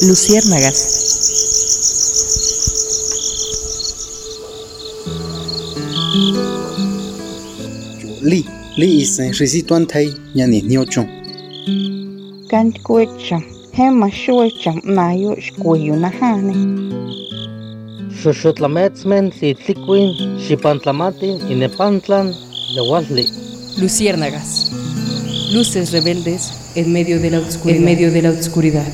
Luciérnagas. Li isen risituan thai nyani niochon. Kan kuecha, hema shuecha mayo shkuyu nahane. Xoxotlametzmen tlitlicuin, xipantlamati, inepantlan, yawalli. Luciérnagas. Luces rebeldes en medio de la oscuridad. En medio de la oscuridad.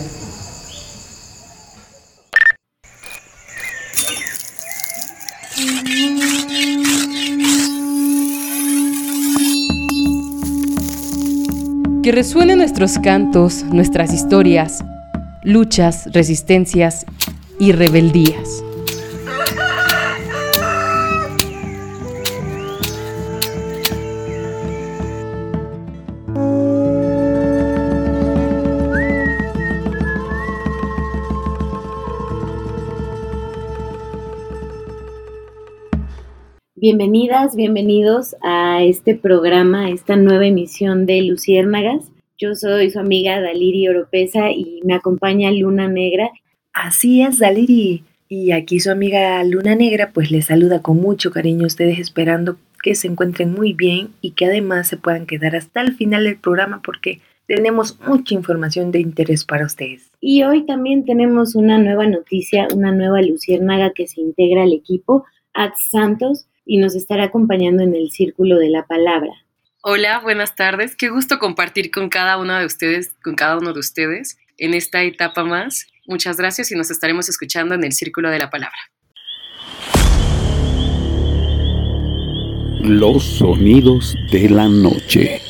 Que resuenen nuestros cantos, nuestras historias, luchas, resistencias y rebeldías. Bienvenidas, bienvenidos a este programa, a esta nueva emisión de Luciérnagas. Yo soy su amiga Daliri Oropesa y me acompaña Luna Negra. Así es, Daliri. Y aquí su amiga Luna Negra pues les saluda con mucho cariño a ustedes, esperando que se encuentren muy bien y que además se puedan quedar hasta el final del programa porque tenemos mucha información de interés para ustedes. Y hoy también tenemos una nueva noticia, una nueva luciérnaga que se integra al equipo, Ats Santos, y nos estará acompañando en el Círculo de la Palabra. Hola, buenas tardes. Qué gusto compartir con cada uno de ustedes en esta etapa más. Muchas gracias y nos estaremos escuchando en el Círculo de la Palabra. Los sonidos de la noche.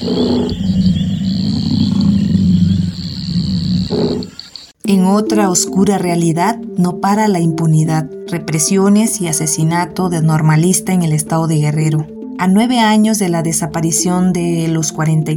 En otra oscura realidad no para la impunidad, represiones y asesinato de normalista en el estado de Guerrero. A 9 años de la desaparición de los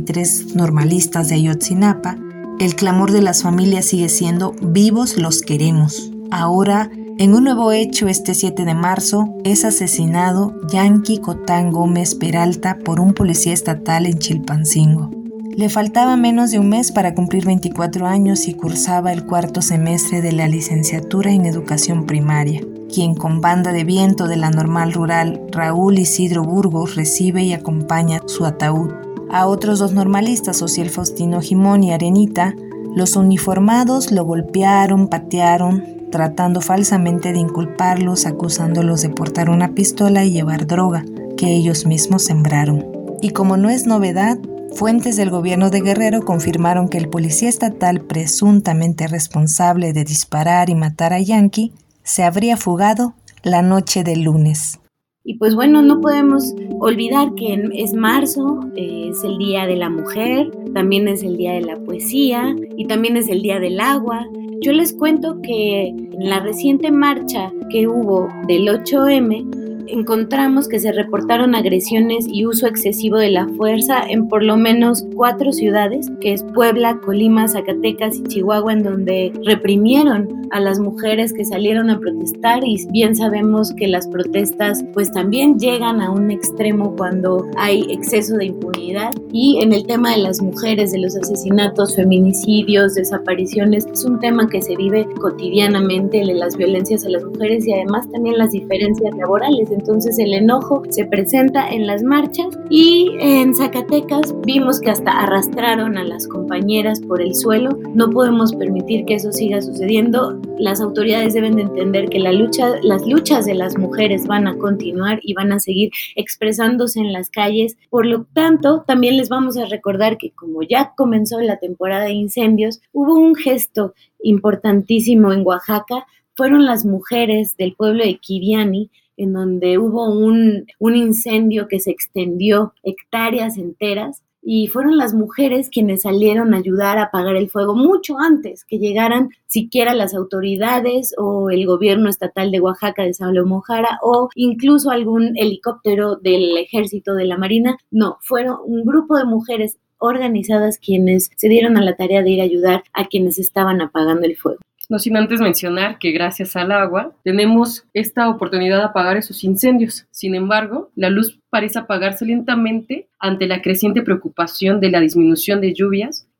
43 normalistas de Ayotzinapa, el clamor de las familias sigue siendo vivos los queremos. Ahora, en un nuevo hecho este 7 de marzo, es asesinado Yanqui Cotán Gómez Peralta por un policía estatal en Chilpancingo. Le faltaba menos de un mes para cumplir 24 años y cursaba el 4º semestre de la licenciatura en educación primaria, quien con banda de viento de la normal rural Raúl Isidro Burgos recibe y acompaña su ataúd. A otros 2 normalistas, Ociel Faustino Jimón y Arenita, los uniformados lo golpearon, patearon, tratando falsamente de inculparlos, acusándolos de portar una pistola y llevar droga, que ellos mismos sembraron. Y como no es novedad, fuentes del gobierno de Guerrero confirmaron que el policía estatal presuntamente responsable de disparar y matar a Yanqui se habría fugado la noche del lunes. Y pues bueno, no podemos olvidar que es marzo, es el Día de la Mujer, también es el Día de la Poesía y también es el Día del Agua. Yo les cuento que en la reciente marcha que hubo del 8M, encontramos que se reportaron agresiones y uso excesivo de la fuerza en por lo menos 4 ciudades, que es Puebla, Colima, Zacatecas y Chihuahua, en donde reprimieron a las mujeres que salieron a protestar, y bien sabemos que las protestas pues también llegan a un extremo cuando hay exceso de impunidad. Y en el tema de las mujeres, de los asesinatos, feminicidios, desapariciones, es un tema que se vive cotidianamente, de las violencias a las mujeres y además también las diferencias laborales. Entonces el enojo se presenta en las marchas y en Zacatecas vimos que hasta arrastraron a las compañeras por el suelo. No podemos permitir que eso siga sucediendo. Las autoridades deben de entender que las luchas de las mujeres van a continuar y van a seguir expresándose en las calles. Por lo tanto, también les vamos a recordar que como ya comenzó la temporada de incendios, hubo un gesto importantísimo en Oaxaca. Fueron las mujeres del pueblo de Quiviani, en donde hubo un incendio que se extendió hectáreas enteras, y fueron las mujeres quienes salieron a ayudar a apagar el fuego mucho antes que llegaran siquiera las autoridades o el gobierno estatal de Oaxaca, de Salomón Jara, o incluso algún helicóptero del ejército, de la marina. No, fueron un grupo de mujeres organizadas quienes se dieron a la tarea de ir a ayudar a quienes estaban apagando el fuego. No sin antes mencionar que gracias al agua tenemos esta oportunidad de apagar esos incendios. Sin embargo, la luz parece apagarse lentamente ante la creciente preocupación de la disminución de lluvias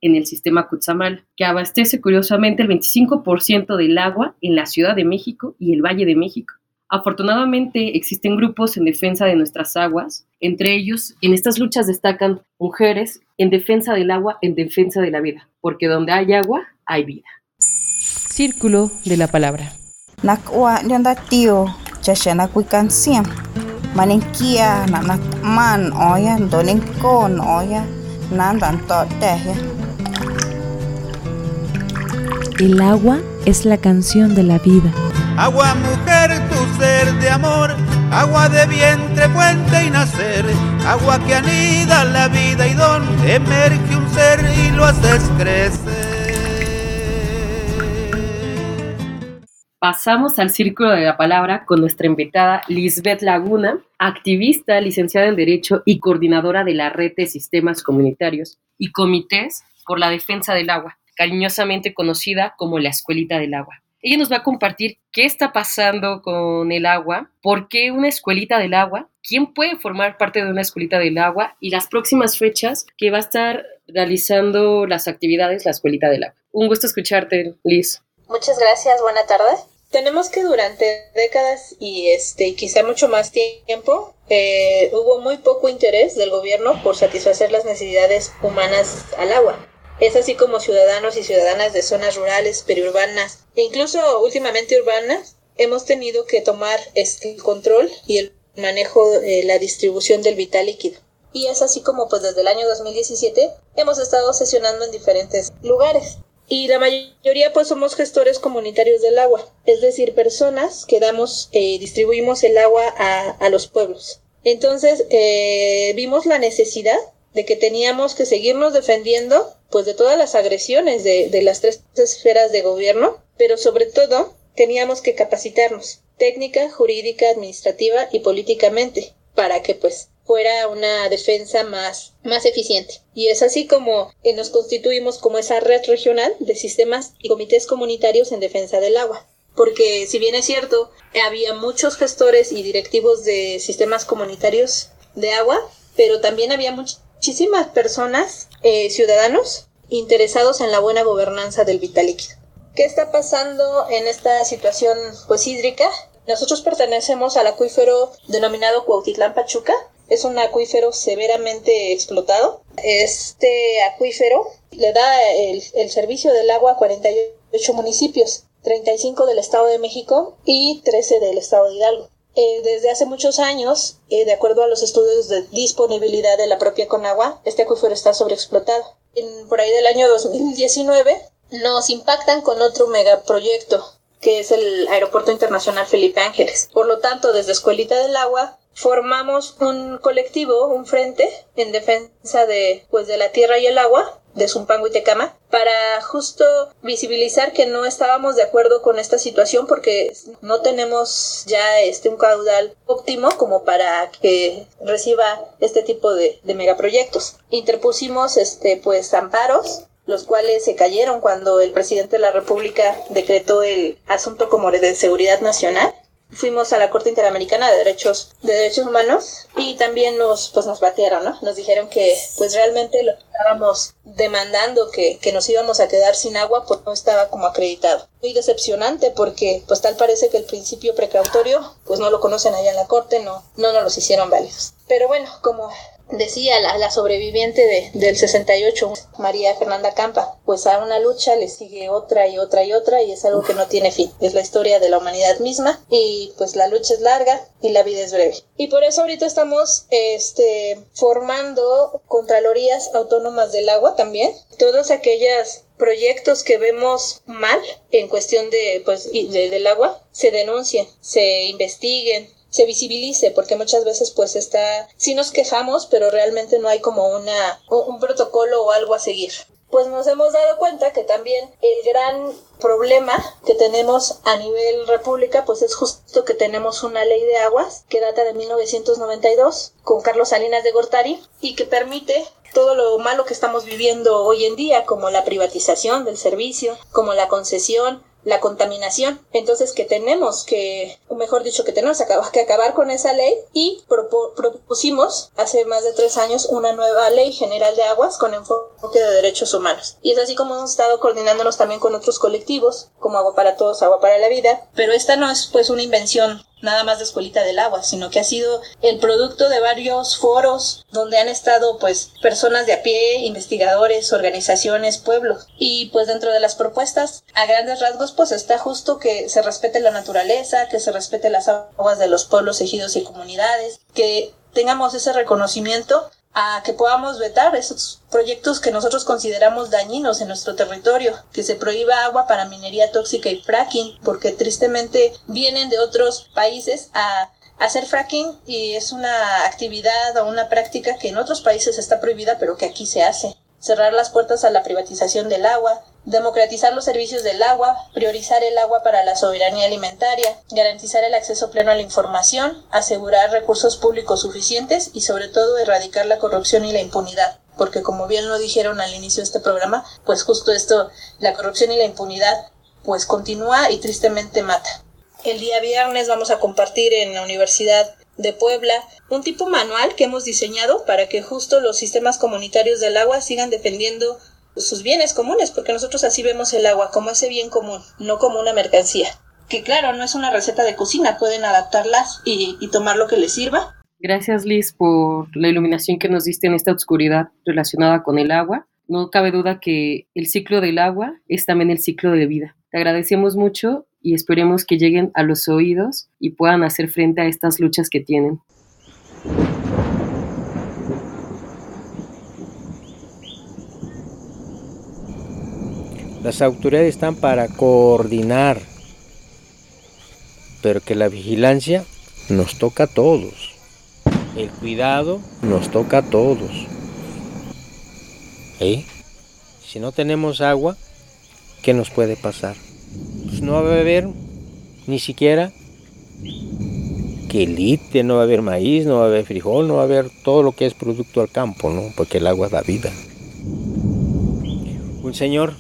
en el sistema Cutzamala, que abastece curiosamente el 25% del agua en la Ciudad de México y el Valle de México. Afortunadamente existen grupos en defensa de nuestras aguas, entre ellos en estas luchas destacan mujeres en defensa del agua, en defensa de la vida, porque donde hay agua, hay vida. Círculo de la palabra. Nakwa nyanda tío, chashana kuikansiam. Maninkia man oya, donenkon oya, nandan totehya. El agua es la canción de la vida. Agua, mujer, tu ser de amor, agua de vientre, fuente y nacer, agua que anida la vida y donde emerge un ser y lo haces crecer. Pasamos al círculo de la palabra con nuestra invitada Lisbeth Laguna, activista, licenciada en Derecho y coordinadora de la Red de Sistemas Comunitarios y Comités por la Defensa del Agua, cariñosamente conocida como la Escuelita del Agua. Ella nos va a compartir qué está pasando con el agua, por qué una escuelita del agua, quién puede formar parte de una escuelita del agua y las próximas fechas que va a estar realizando las actividades la escuelita del agua. Un gusto escucharte, Liz. Muchas gracias, buena tarde. Tenemos que durante décadas y quizá mucho más tiempo hubo muy poco interés del gobierno por satisfacer las necesidades humanas al agua. Es así como ciudadanos y ciudadanas de zonas rurales, periurbanas e incluso últimamente urbanas hemos tenido que tomar el control y el manejo de la distribución del vital líquido. Y es así como pues desde el año 2017 hemos estado sesionando en diferentes lugares. Y la mayoría pues somos gestores comunitarios del agua, es decir, personas que distribuimos el agua a los pueblos. Entonces vimos la necesidad de que teníamos que seguirnos defendiendo pues de todas las agresiones de las tres esferas de gobierno, pero sobre todo teníamos que capacitarnos técnica, jurídica, administrativa y políticamente para que pues fuera una defensa más eficiente. Y es así como nos constituimos como esa red regional de sistemas y comités comunitarios en defensa del agua. Porque si bien es cierto, había muchos gestores y directivos de sistemas comunitarios de agua, pero también había muchísimas personas, ciudadanos, interesados en la buena gobernanza del vital líquido. ¿Qué está pasando en esta situación pues hídrica? Nosotros pertenecemos al acuífero denominado Cuautitlán Pachuca. Es un acuífero severamente explotado. Este acuífero le da el servicio del agua a 48 municipios, 35 del Estado de México y 13 del Estado de Hidalgo. Desde hace muchos años, de acuerdo a los estudios de disponibilidad de la propia Conagua, este acuífero está sobreexplotado. Por ahí del año 2019 nos impactan con otro megaproyecto, que es el Aeropuerto Internacional Felipe Ángeles. Por lo tanto, desde Escuelita del Agua formamos un colectivo, un frente en defensa de la tierra y el agua, de Zumpango y Tecama, para justo visibilizar que no estábamos de acuerdo con esta situación porque no tenemos ya un caudal óptimo como para que reciba este tipo de megaproyectos. Interpusimos amparos, los cuales se cayeron cuando el presidente de la República decretó el asunto como de seguridad nacional. Fuimos a la Corte Interamericana de Derechos Humanos y también nos batearon, ¿no? Nos dijeron que pues realmente lo que estábamos demandando, que nos íbamos a quedar sin agua, pues no estaba como acreditado. Muy decepcionante porque pues tal parece que el principio precautorio pues no lo conocen allá en la Corte, no nos los hicieron válidos. Pero bueno, como decía la sobreviviente del 68, María Fernanda Campa, pues a una lucha le sigue otra y otra y otra y es algo que no tiene fin. Es la historia de la humanidad misma y pues la lucha es larga y la vida es breve. Y por eso ahorita estamos formando contralorías autónomas del agua también. Todos aquellos proyectos que vemos mal en cuestión del agua se denuncien, se investiguen, se visibilice, porque muchas veces pues sí nos quejamos, pero realmente no hay como un protocolo o algo a seguir. Pues nos hemos dado cuenta que también el gran problema que tenemos a nivel república pues es justo que tenemos una ley de aguas que data de 1992 con Carlos Salinas de Gortari y que permite todo lo malo que estamos viviendo hoy en día, como la privatización del servicio, como la concesión la contaminación. Entonces que tenemos que acabar con esa ley, y propusimos hace más de 3 años una nueva ley general de aguas con enfoque de derechos humanos. Y es así como hemos estado coordinándonos también con otros colectivos, como Agua para Todos, Agua para la Vida, pero esta no es pues una invención nada más de Escuelita del Agua, sino que ha sido el producto de varios foros donde han estado pues personas de a pie, investigadores, organizaciones, pueblos. Y pues dentro de las propuestas, a grandes rasgos, pues está justo que se respete la naturaleza, que se respete las aguas de los pueblos, ejidos y comunidades, que tengamos ese reconocimiento, a que podamos vetar esos proyectos que nosotros consideramos dañinos en nuestro territorio, que se prohíba agua para minería tóxica y fracking, porque tristemente vienen de otros países a hacer fracking, y es una actividad o una práctica que en otros países está prohibida, pero que aquí se hace. Cerrar las puertas a la privatización del agua, democratizar los servicios del agua, priorizar el agua para la soberanía alimentaria, garantizar el acceso pleno a la información, asegurar recursos públicos suficientes y sobre todo erradicar la corrupción y la impunidad, porque como bien lo dijeron al inicio de este programa, pues justo esto, la corrupción y la impunidad, pues continúa y tristemente mata. El día viernes vamos a compartir en la Universidad de Puebla un tipo manual que hemos diseñado para que justo los sistemas comunitarios del agua sigan defendiendo sus bienes comunes, porque nosotros así vemos el agua, como ese bien común, no como una mercancía. Que claro, no es una receta de cocina, pueden adaptarlas y tomar lo que les sirva. Gracias, Liz, por la iluminación que nos diste en esta oscuridad relacionada con el agua. No cabe duda que el ciclo del agua es también el ciclo de vida. Te agradecemos mucho y esperemos que lleguen a los oídos y puedan hacer frente a estas luchas que tienen. Las autoridades están para coordinar, pero que la vigilancia nos toca a todos. El cuidado nos toca a todos. Si no tenemos agua, ¿qué nos puede pasar? Pues no va a haber ni siquiera quelite, no va a haber maíz, no va a haber frijol, no va a haber todo lo que es producto al campo, ¿no? Porque el agua da vida. Un señor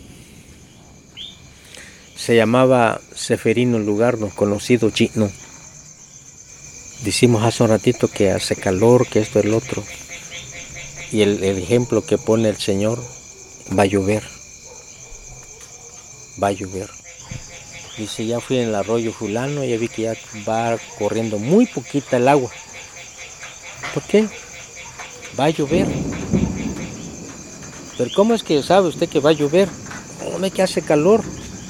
se llamaba Seferino Lugardo, conocido chino. Decimos hace un ratito que hace calor, que esto es lo otro. Y el ejemplo que pone el Señor, va a llover. Va a llover. Dice, ya fui en el arroyo fulano, ya vi que ya va corriendo muy poquita el agua. ¿Por qué? Va a llover. Pero ¿cómo es que sabe usted que va a llover? No, que hace calor.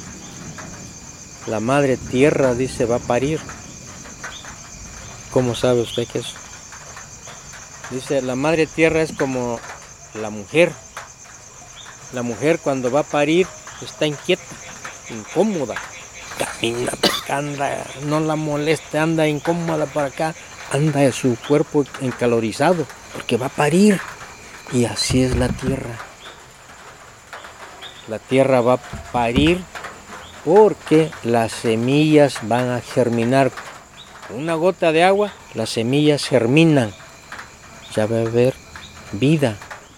La madre tierra, dice, va a parir. ¿Cómo sabe usted que es? Dice, la madre tierra es como la mujer. La mujer cuando va a parir está inquieta, incómoda. Camina, anda, no la moleste, anda incómoda para acá. Anda su cuerpo encalorizado porque va a parir. Y así es la tierra. La tierra va a parir porque las semillas van a germinar. Con una gota de agua, las semillas germinan. Ya va a haber vida.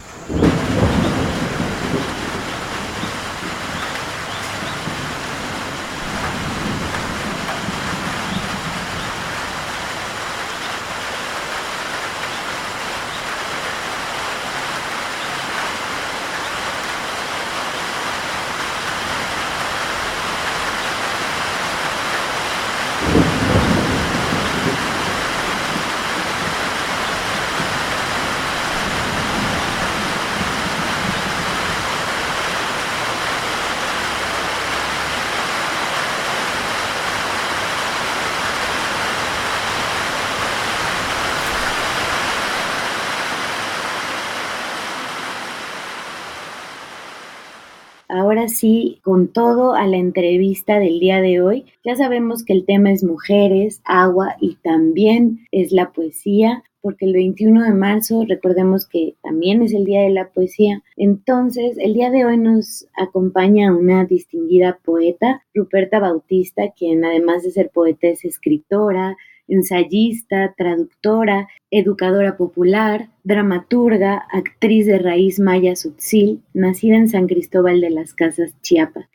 Ahora sí, con todo a la entrevista del día de hoy, ya sabemos que el tema es mujeres, agua y también es la poesía, porque el 21 de marzo, recordemos que también es el Día de la Poesía. Entonces, el día de hoy nos acompaña una distinguida poeta, Ruperta Bautista, quien además de ser poeta es escritora, ensayista, traductora, educadora popular, dramaturga, actriz de raíz maya tzotzil, nacida en San Cristóbal de las Casas, Chiapas.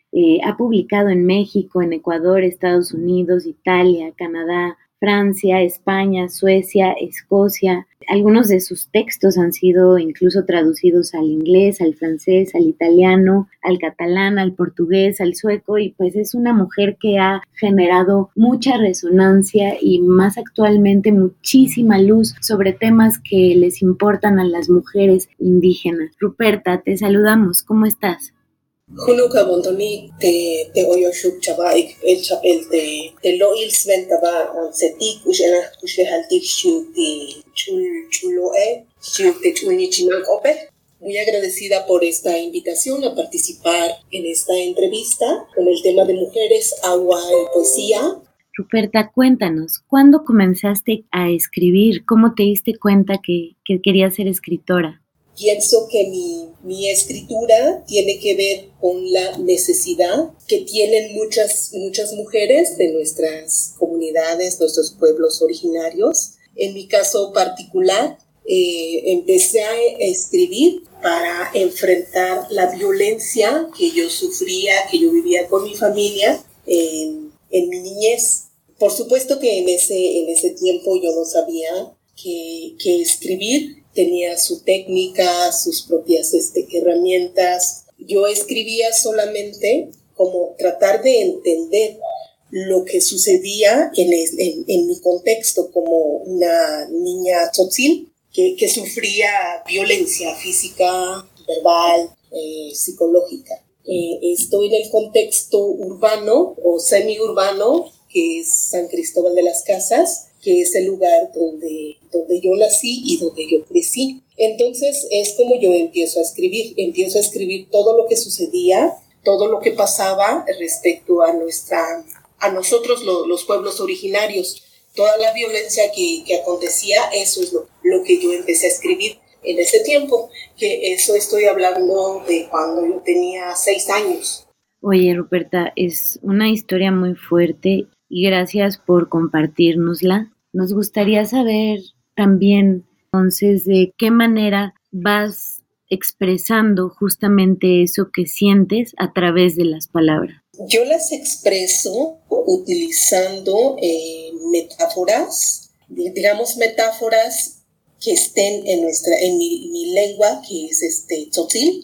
Ha publicado en México, en Ecuador, Estados Unidos, Italia, Canadá, Francia, España, Suecia, Escocia. Algunos de sus textos han sido incluso traducidos al inglés, al francés, al italiano, al catalán, al portugués, al sueco, y pues es una mujer que ha generado mucha resonancia y más actualmente muchísima luz sobre temas que les importan a las mujeres indígenas. Ruperta, te saludamos. ¿Cómo estás? Junuka Montoni te oyo shuk chaba el chapel te lo il sventaba setik ushena haltik shuk ti chulo shuk te chuni chinak ope. Muy agradecida por esta invitación a participar en esta entrevista con el tema de mujeres, agua y poesía. Ruperta, cuéntanos, ¿cuándo comenzaste a escribir? ¿Cómo te diste cuenta que querías ser escritora? Pienso que mi escritura tiene que ver con la necesidad que tienen muchas mujeres de nuestras comunidades, nuestros pueblos originarios. En mi caso particular, empecé a escribir para enfrentar la violencia que yo sufría, que yo vivía con mi familia en mi niñez. Por supuesto que en ese tiempo yo no sabía que escribir tenía su técnica, sus propias herramientas. Yo escribía solamente como tratar de entender lo que sucedía en mi contexto como una niña tzotzil que sufría violencia física, verbal, psicológica. Estoy en el contexto urbano o semiurbano, que es San Cristóbal de las Casas, que es el lugar donde yo nací y donde yo crecí. Entonces es como yo empiezo a escribir todo lo que sucedía, todo lo que pasaba respecto a nosotros los pueblos originarios, toda la violencia que acontecía. Eso es lo que yo empecé a escribir en ese tiempo, que eso estoy hablando de cuando yo tenía 6 años. Oye, Ruperta, es una historia muy fuerte y gracias por compartirnosla. Nos gustaría saber también, entonces, de qué manera vas expresando justamente eso que sientes a través de las palabras. Yo las expreso utilizando metáforas, digamos metáforas que estén en mi lengua, que es tzotzil.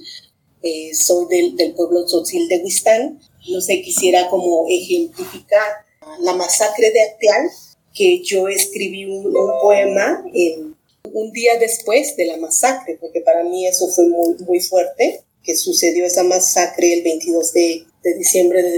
Soy del pueblo tzotzil de Huistán. No sé, quisiera como ejemplificar la masacre de Acteal, que yo escribí un poema un día después de la masacre, porque para mí eso fue muy, muy fuerte, que sucedió esa masacre el 22 de diciembre de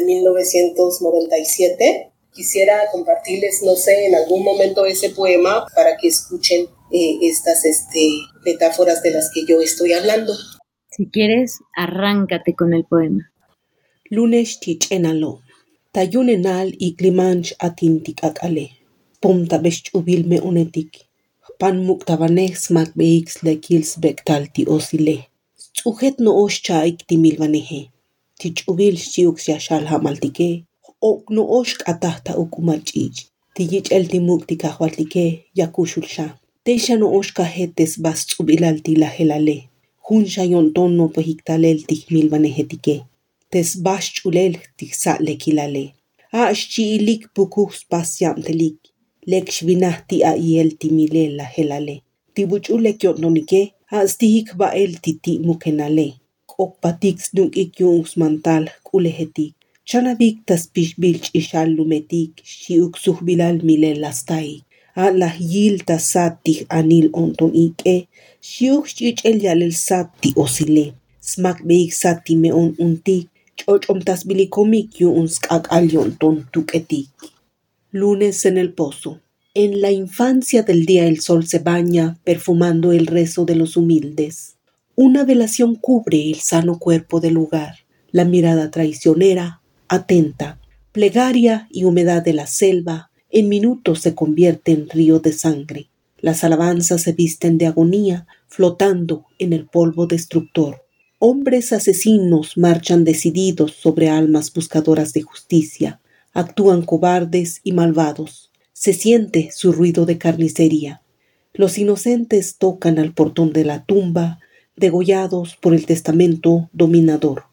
1997. Quisiera compartirles, no sé, en algún momento ese poema para que escuchen estas metáforas de las que yo estoy hablando. Si quieres, arráncate con el poema. Lunes tichenalo, tayunenal y climanch atintic akale, pomta best ubilme unetik, pan muktabanex makbeix lekils bektalti osile, sujet no oschaik timilvaneje, tich ubil chiux yashal hamaltike, ok no oshk atahta ukumalchich, tijich el timuktika huatlike yakushulsha, teisha no oshka hetes bast ubilalti la helale. Hunsha yonton no pahiktalel tihmilvanejetike. Tes bashchulel tixale kilale. Ashchiilik pukus pasyamtelik. Lekshvinahti aiel timile la helale. Tibuchulek yontonike. Astihik bael titi mukenale. Okpatix dunk ikyungs mantal kulehetik. Chanavik tas pishbilch ishal lumetik. Shiuk suhbilal mile lastaik. La yil tasatih anil onton ike. Shiuk el yalel sati osile. Smak beik sati meon untik. Chochom tasbilikomik yu unskak alionton tuketik. Lunes en el pozo. En la infancia del día el sol se baña, perfumando el rezo de los humildes. Una velación cubre el sano cuerpo del lugar. La mirada traicionera, atenta, plegaria y humedad de la selva, en minutos se convierte en río de sangre. Las alabanzas se visten de agonía, flotando en el polvo destructor. Hombres asesinos marchan decididos sobre almas buscadoras de justicia. Actúan cobardes y malvados. Se siente su ruido de carnicería. Los inocentes tocan al portón de la tumba, degollados por el testamento dominador.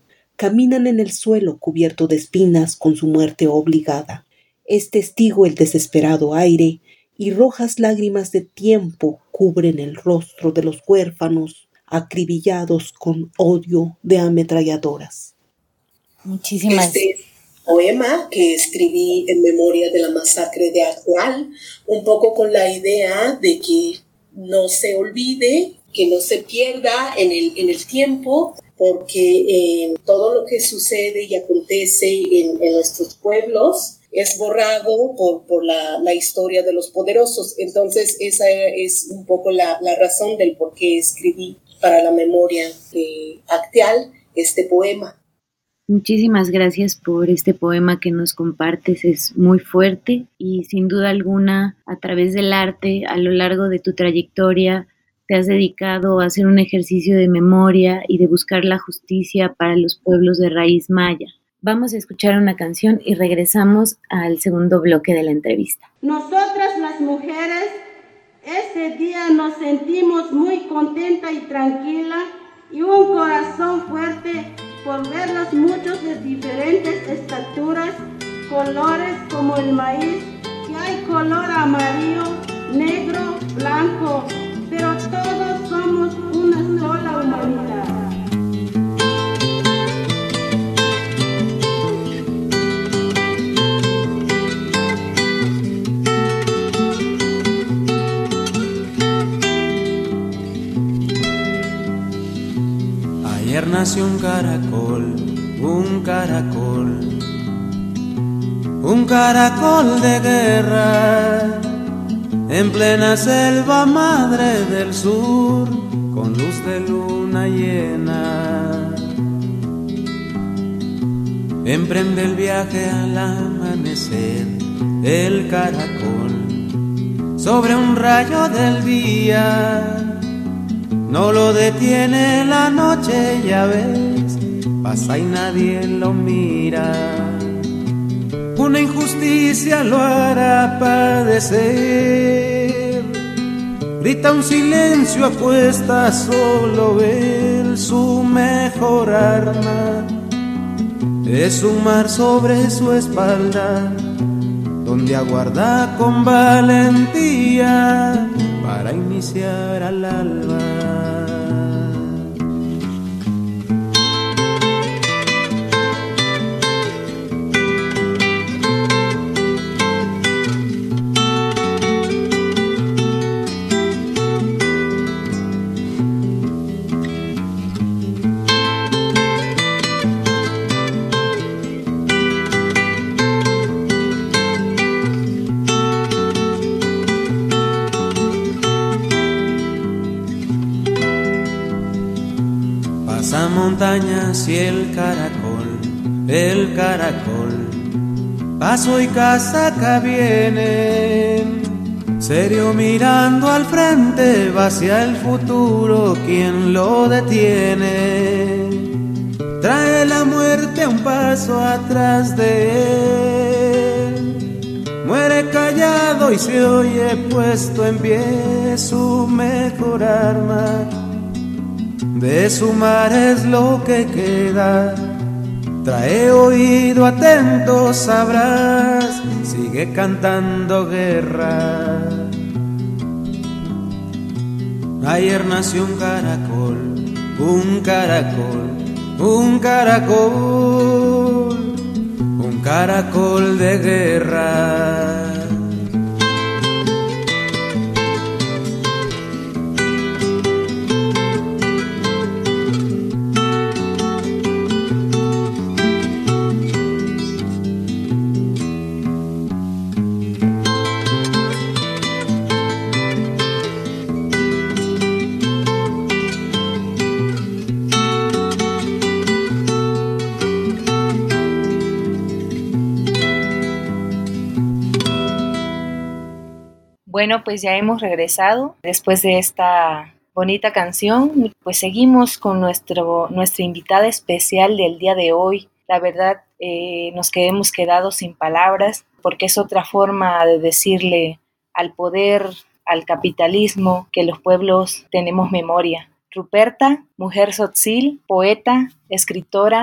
caminan en el suelo cubierto de espinas con su muerte obligada. Es testigo el desesperado aire y rojas lágrimas de tiempo cubren el rostro de los huérfanos acribillados con odio de ametralladoras. Muchísimas gracias. Poema que escribí en memoria de la masacre de Atual, un poco con la idea de que no se olvide, que no se pierda en el tiempo, porque todo lo que sucede y acontece en nuestros pueblos es borrado por la historia de los poderosos. Entonces esa es un poco la razón del por qué escribí para la memoria de Acteal este poema. Muchísimas gracias por este poema que nos compartes, es muy fuerte y sin duda alguna a través del arte a lo largo de tu trayectoria te has dedicado a hacer un ejercicio de memoria y de buscar la justicia para los pueblos de raíz maya. Vamos a escuchar una canción y regresamos al segundo bloque de la entrevista. Nosotras las mujeres este día nos sentimos muy contenta y tranquila y un corazón fuerte por verlos muchos de diferentes estaturas, colores como el maíz, que hay color amarillo, negro, blanco, pero todos somos una sola humanidad. Ayer nació un caracol, un caracol de guerra, en plena selva madre del sur, con luz de luna llena. Emprende el viaje al amanecer, el caracol, sobre un rayo del día. No lo detiene la noche, ya ves, pasa y nadie lo mira. Una injusticia lo hará padecer. Grita un silencio, apuesta, solo él, su mejor arma es un mar sobre su espalda, donde aguarda con valentía para iniciar al alba. Montañas y el caracol, paso y casaca vienen, serio mirando al frente, va hacia el futuro, ¿quién lo detiene? Trae la muerte a un paso atrás de él, muere callado y se oye puesto en pie, su mejor arma de su mar es lo que queda. Trae oído atento, sabrás, sigue cantando guerra. Ayer nació un caracol, un caracol de guerra. Bueno, pues ya hemos regresado después de esta bonita canción. Pues seguimos con nuestra invitada especial del día de hoy. La verdad, nos hemos quedado sin palabras porque es otra forma de decirle al poder, al capitalismo, que los pueblos tenemos memoria. Ruperta, mujer tzotzil, poeta, escritora,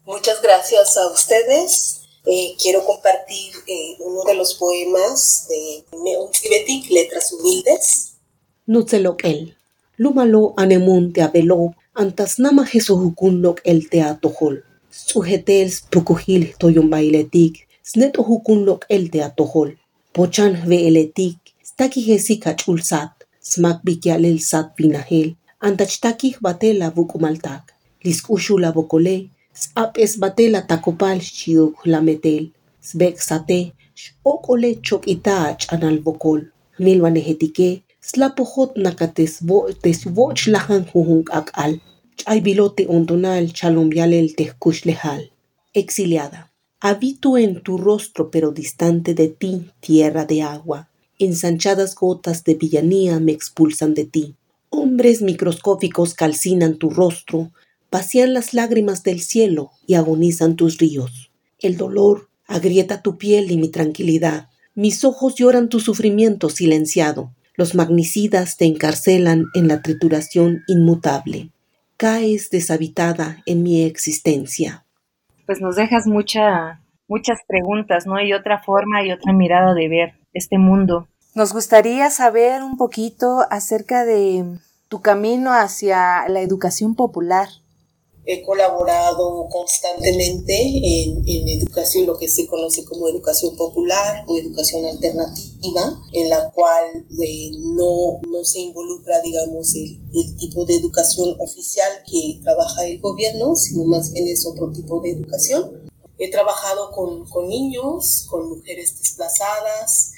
Muchas gracias a ustedes. Quiero compartir uno de los poemas de Meuntibetik, Letras Humildes. Nutzelok el. Lumalo anemun te abelo, antas nama jesuhukunlok el teatohol. Sujetels pukuhil toyombailetik, sneto hukunlok el teatohol. Pochan veeletik, staki jesikach ulsat, smak bikialel sat vinahel, antachtakih batela vukumaltak. Liskushula bokole, sapes batela takopal chiuk lametel, sbek sate, okole chok itach anal bokol. Milwanehetike, slapohot nakatesvoch lahan juhunk akal. Chay bilote ontonal chalombialel tehkush lehal. Exiliada. Habito en tu rostro pero distante de ti, tierra de agua. Ensanchadas gotas de villanía me expulsan de ti. Hombres microscópicos calcinan tu rostro, vacían las lágrimas del cielo y agonizan tus ríos. El dolor agrieta tu piel y mi tranquilidad. Mis ojos lloran tu sufrimiento silenciado. Los magnicidas te encarcelan en la trituración inmutable. Caes deshabitada en mi existencia. Pues nos dejas muchas preguntas, ¿no? Y otra forma y otra mirada de ver este mundo. Nos gustaría saber un poquito acerca de tu camino hacia la educación popular. He colaborado constantemente en educación, lo que se conoce como educación popular o educación alternativa, en la cual no se involucra, digamos, el tipo de educación oficial que trabaja el gobierno, sino más bien es otro tipo de educación. He trabajado con niños, con mujeres desplazadas,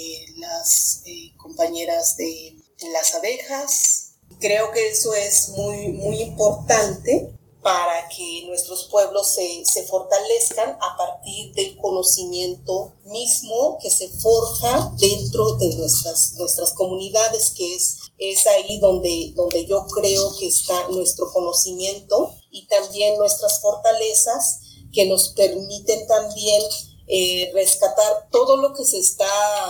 las compañeras de las abejas. Creo que eso es muy, muy importante para que nuestros pueblos se fortalezcan a partir del conocimiento mismo que se forja dentro de nuestras comunidades, que es ahí donde yo creo que está nuestro conocimiento y también nuestras fortalezas que nos permiten también rescatar todo lo que se está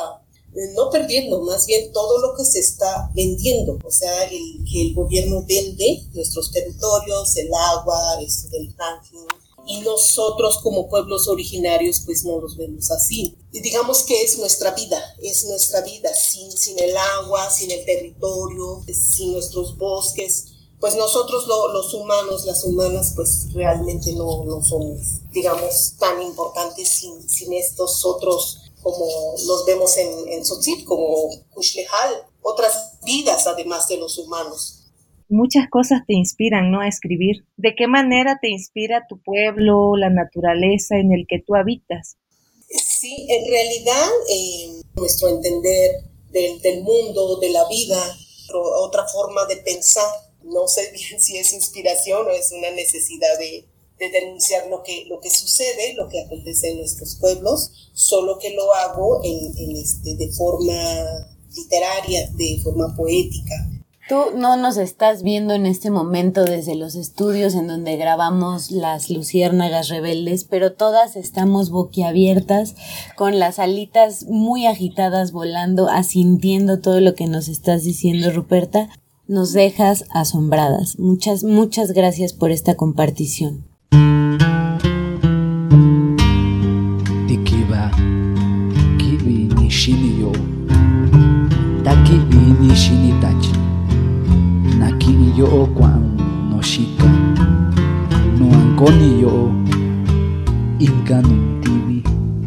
no perdiendo, más bien todo lo que se está vendiendo, o sea, que el gobierno vende nuestros territorios, el agua, el ranking, y nosotros como pueblos originarios pues no los vemos así. Y digamos que es nuestra vida sin el agua, sin el territorio, sin nuestros bosques. Pues nosotros los humanos, las humanas, pues realmente no somos, digamos, tan importantes sin estos otros, como los vemos en Tzotzil, como Kuxhlehal, otras vidas además de los humanos. Muchas cosas te inspiran, ¿no?, a escribir. ¿De qué manera te inspira tu pueblo, la naturaleza en el que tú habitas? Sí, en realidad, nuestro entender del mundo, de la vida, otra forma de pensar. No sé bien si es inspiración o es una necesidad de denunciar lo que sucede, lo que acontece en nuestros pueblos, solo que lo hago de forma literaria, de forma poética. Tú no nos estás viendo en este momento desde los estudios en donde grabamos Las Luciérnagas Rebeldes, pero todas estamos boquiabiertas, con las alitas muy agitadas volando, asintiendo todo lo que nos estás diciendo, Ruperta. Nos dejas asombradas. Muchas, muchas gracias por esta compartición. Tikiba, kibi ni shini yo, takibi ni shini tachi, nakini yo kwan no shika, no ankoni yo, inkanu tibi.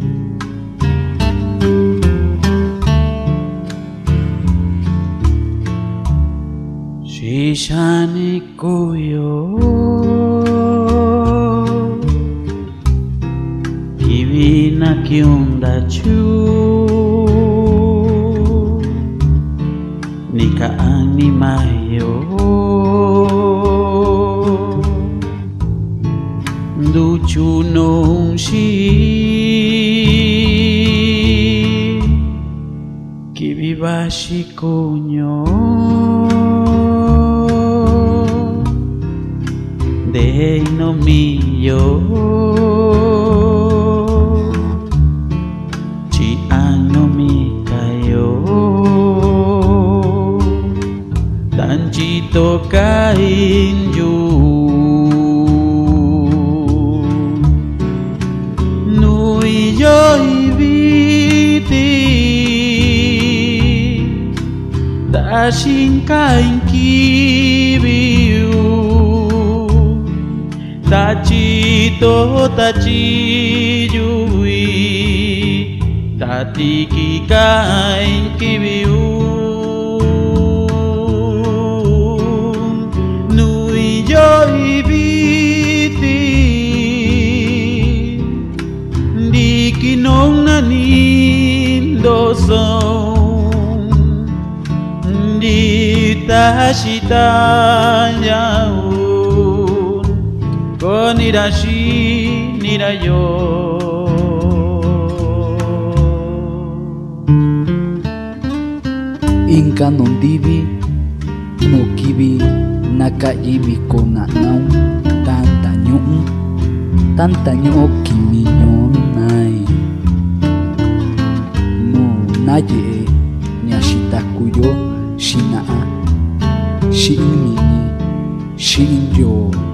Shishani kuyo Kivina kiunda chu Nika animayo Duchu no shi Kivibashi kunyo de no mío chi ano mi kayo danjito kain yu tashinkainkibiu tachito tachiyui tatikikainkibiu nuiyo ibiti ndikinong nanindoson ditashita yaun konirashi nirayo Inka nondivi no kibi nakaibi konanau tantanyo kiminyo nai no naye nyashitakuyo shinaa shinmini shinyo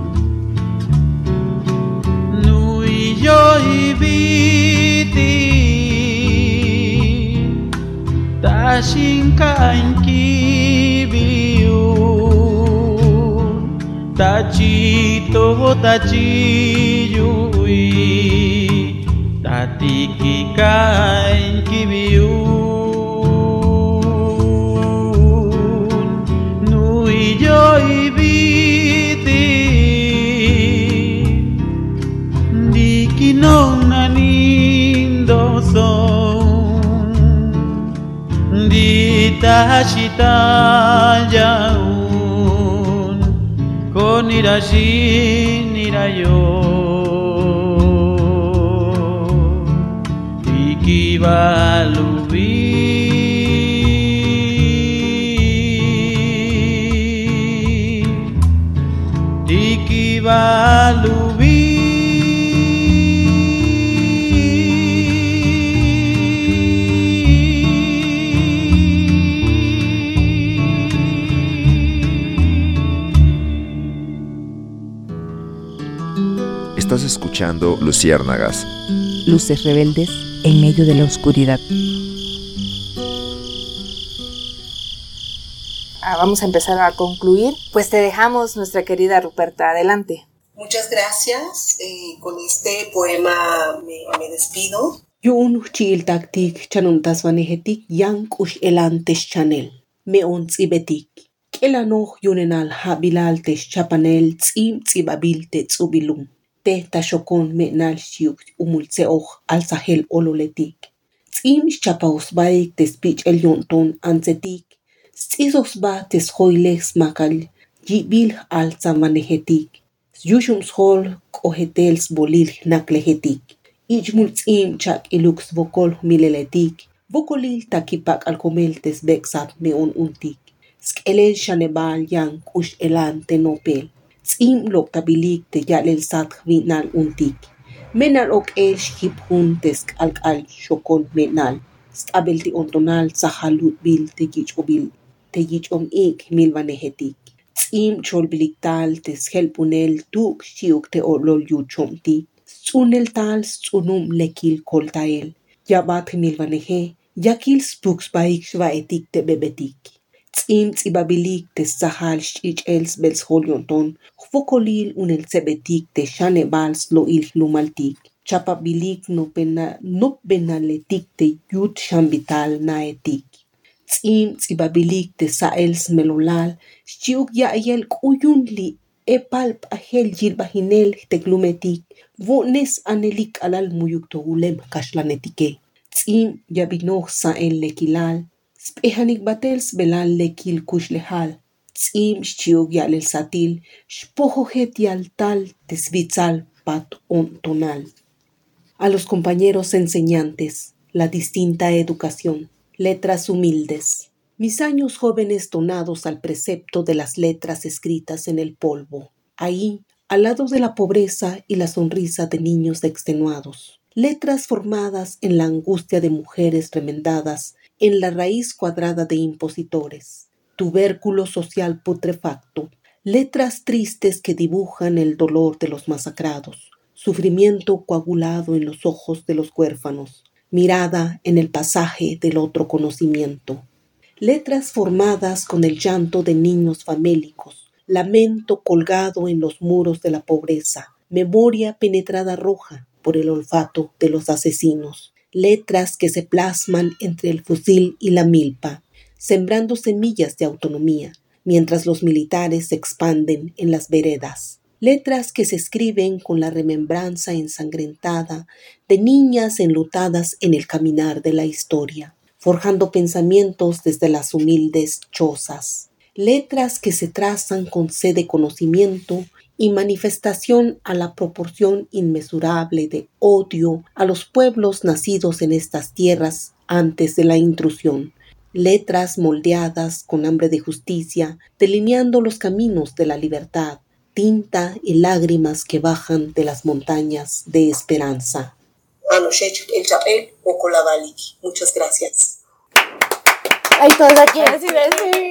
nuiyo ibiti tashinkainkibiu tachito tachiyui tatikikainkibiu nuiyo ibiti ndikinong nanindoson ditashita yaun konirashi nirayo ikibalubi ikibalubi Estás escuchando Luciérnagas. Luces rebeldes en medio de la oscuridad. Vamos a empezar a concluir. Pues te dejamos, nuestra querida Ruperta. Adelante. Muchas gracias. Con este poema me despido. Yun chil taktik chanuntas vanehetik yang kush elantes chanel. Me on tsibetik. Kelanoh yunenal habilal tes chapanel tsim tsibabil te tsubilum. Te tashokon me nal shiuk umulseoh al sahel ololetik. Tsim chapaus baik tes pich el yonton ansetik. Stizos ba tes hoiles makal jibil al zamanehetik. Yushum shol kohetels bolil naklehetik. Ichmultsim chak ilux vokol mileletik. Vokolil takipak al komel tes beksat meon untik. Skelel shanebal yang kush elante nopel. Tsim loktabilik te yalel sat vinal untik. Menal ok el ship huntes al shokon menal. Stabelti ontonal sahalut bil te gichobil. Te gichom ik milvanehetik. Tsim cholbilik tal tes helpunel tuk shiuk te olol yuchomtik. Tsunel tal tsunum lekil koltael. Yabat milvanehe. Yakil spuks baik shvaetik te bebetik. Tsim tsibabilik te sahal shich els bels holionton. Fokolil unel sebetik te shane bals lo il lumaltik. Chapabilik no benaletik te yut shambital naetik. Tsim tsibabilik te saels melolal. Shiuk yael kuyunli epalp ahel jilbahinel te glumetik. Vones anelik alal muyuk to ulem kaslanetike. Tsim yabinoh sael lekilal. Spehanik batels belal lekil kushlehal. Tsim shiuk yalel satil. Shpohohet yaltal tesvitzal pat ontonal. A los compañeros enseñantes, la distinta educación. Letras humildes. Mis años jóvenes donados al precepto de las letras escritas en el polvo. Ahí, al lado de la pobreza y la sonrisa de niños extenuados. Letras formadas en la angustia de mujeres remendadas, en la raíz cuadrada de impositores. Tubérculo social putrefacto. Letras tristes que dibujan el dolor de los masacrados. Sufrimiento coagulado en los ojos de los huérfanos. Mirada en el pasaje del otro conocimiento. letras formadas con el llanto de niños famélicos, lamento colgado en los muros de la pobreza, memoria penetrada roja por el olfato de los asesinos, letras que se plasman entre el fusil y la milpa, sembrando semillas de autonomía, mientras los militares se expanden en las veredas. Letras que se escriben con la remembranza ensangrentada de niñas enlutadas en el caminar de la historia, forjando pensamientos desde las humildes chozas. Letras que se trazan con sed de conocimiento y manifestación a la proporción inmesurable de odio a los pueblos nacidos en estas tierras antes de la intrusión. Letras moldeadas con hambre de justicia, delineando los caminos de la libertad, tinta y lágrimas que bajan de las montañas de esperanza. Muchas gracias. Ay, todos aquí así de...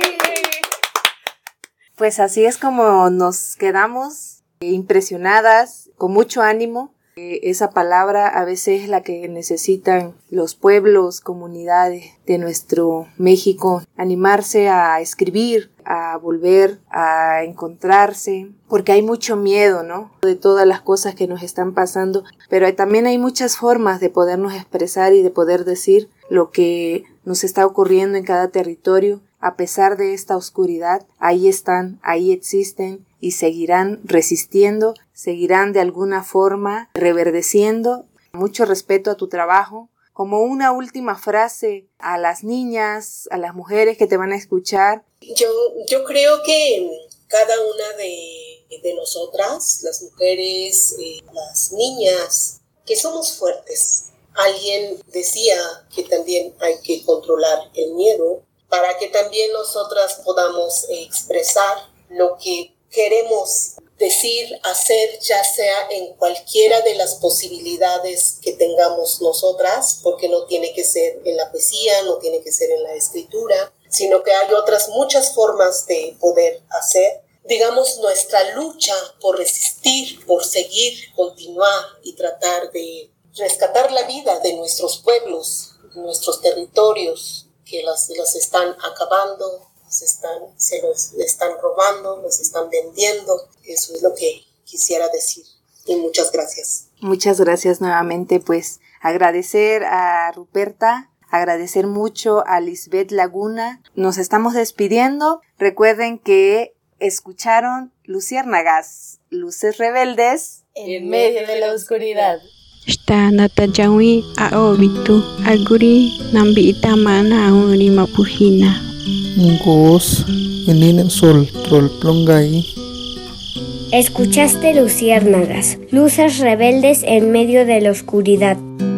Pues así es como nos quedamos impresionadas, con mucho ánimo. Esa palabra a veces es la que necesitan los pueblos, comunidades de nuestro México, animarse a escribir, a volver a encontrarse, porque hay mucho miedo, ¿no? De todas las cosas que nos están pasando, pero también hay muchas formas de podernos expresar y de poder decir lo que nos está ocurriendo en cada territorio. A pesar de esta oscuridad, ahí están, ahí existen y seguirán resistiendo, seguirán de alguna forma reverdeciendo. Mucho respeto a tu trabajo. Como una última frase a las niñas, a las mujeres que te van a escuchar. Yo creo que cada una de nosotras, las mujeres, las niñas, que somos fuertes. Alguien decía que también hay que controlar el miedo, para que también nosotras podamos expresar lo que queremos decir, hacer, ya sea en cualquiera de las posibilidades que tengamos nosotras, porque no tiene que ser en la poesía, no tiene que ser en la escritura, sino que hay otras muchas formas de poder hacer. Digamos, nuestra lucha por resistir, por seguir, continuar y tratar de rescatar la vida de nuestros pueblos, nuestros territorios, que las están acabando, se los están robando, los están vendiendo. Eso es lo que quisiera decir. Y muchas gracias. Muchas gracias nuevamente. Pues agradecer a Ruperta, agradecer mucho a Lisbeth Laguna. Nos estamos despidiendo. Recuerden que escucharon Luciérnagas, Luces Rebeldes en medio de la oscuridad. Sta natajawi aobitu aguri nambi itamana auri mapuhina. Ngos en sol trolplongai. Escuchaste Luciérnagas, luces rebeldes en medio de la oscuridad.